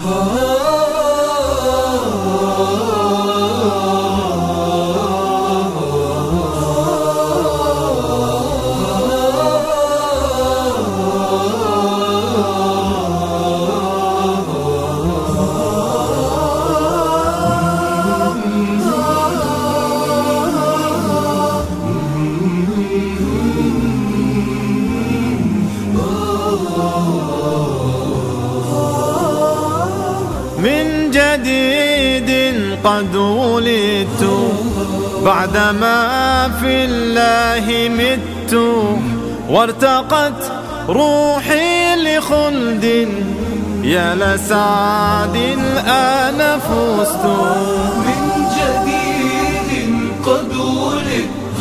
من جديد قد ولدت بعدما في الله مت، وارتقت روحي لخلد يا لسعد الآن فزت. من جديد قد ولدت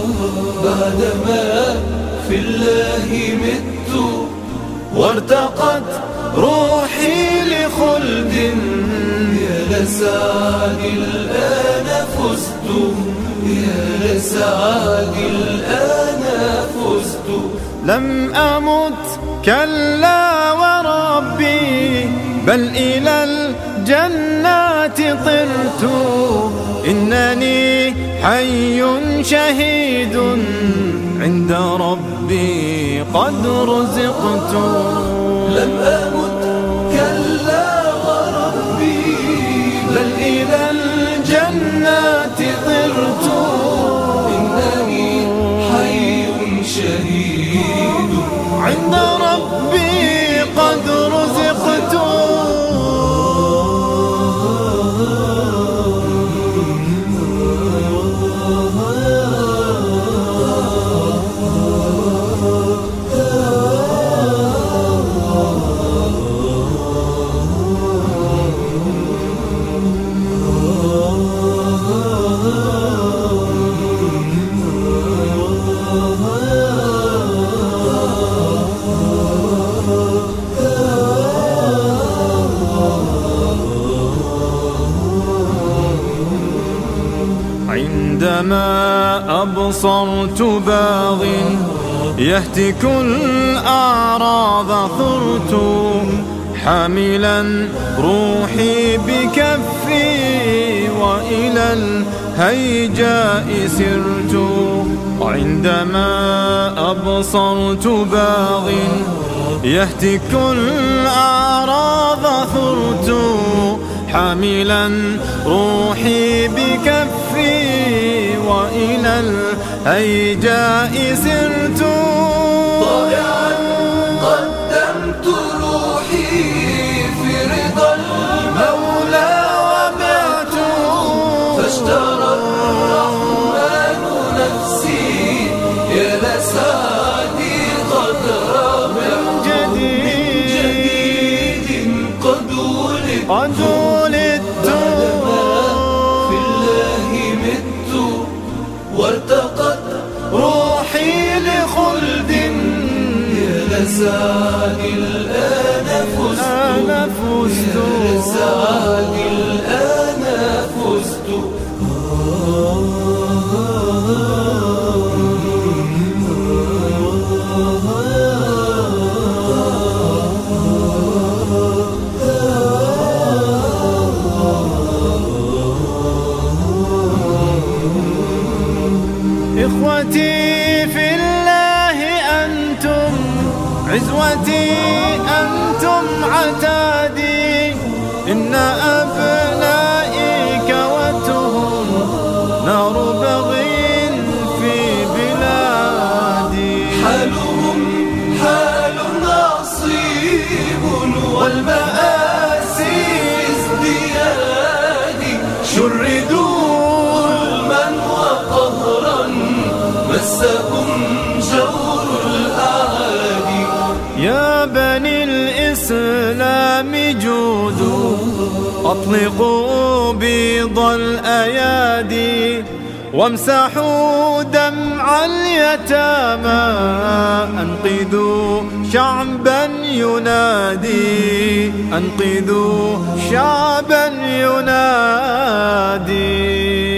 بعدما في الله مت، وارتقت روحي لخلد يا لسعد الآن فزت، يا لسعد الآن فزت. لم أمت كلا وربي بل إلى الجنات طرت، إنني حي شهيد عند ربي قد رزقت. لم أمت كلا وربي بل إلى الجنات طرت، إنني حي شهيد عند ربي قد رزقت. عندما أبصرت باغ يهتك الأعراض ثرت، حاملا روحي بكفي وإلى الهيجاء سرت. عندما أبصرت باغ يهتك الأعراض ثرت، حاملا روحي بكفي وإلى الهيجاء سرت. ضائعا قدمت روحي في رضا المولى وبعت، فاشترى الرحمن نفسي يا لسعدي قد ربحت. من جديد قد ولدت في الله مت، وارتقت روحي لخلد يا لسعد الآن فزت، أنا فزت. يا لسعد الآن فزت. إخوتي في الله أنتم عزوتي، أنتم عتادي، إن أبنائي كوتهم نار بغي في بلادي. حالهم حال عصيب والمآسي ازدياد، شردوا ظلما وقهرا مسهم جور الأعادي. يا بني الإسلام جودوا، أطلقوا بيض الأيادي، وامسحوا دمع اليتامى، أنقذوا شعبا ينادي، أنقذوا شعبا ينادي.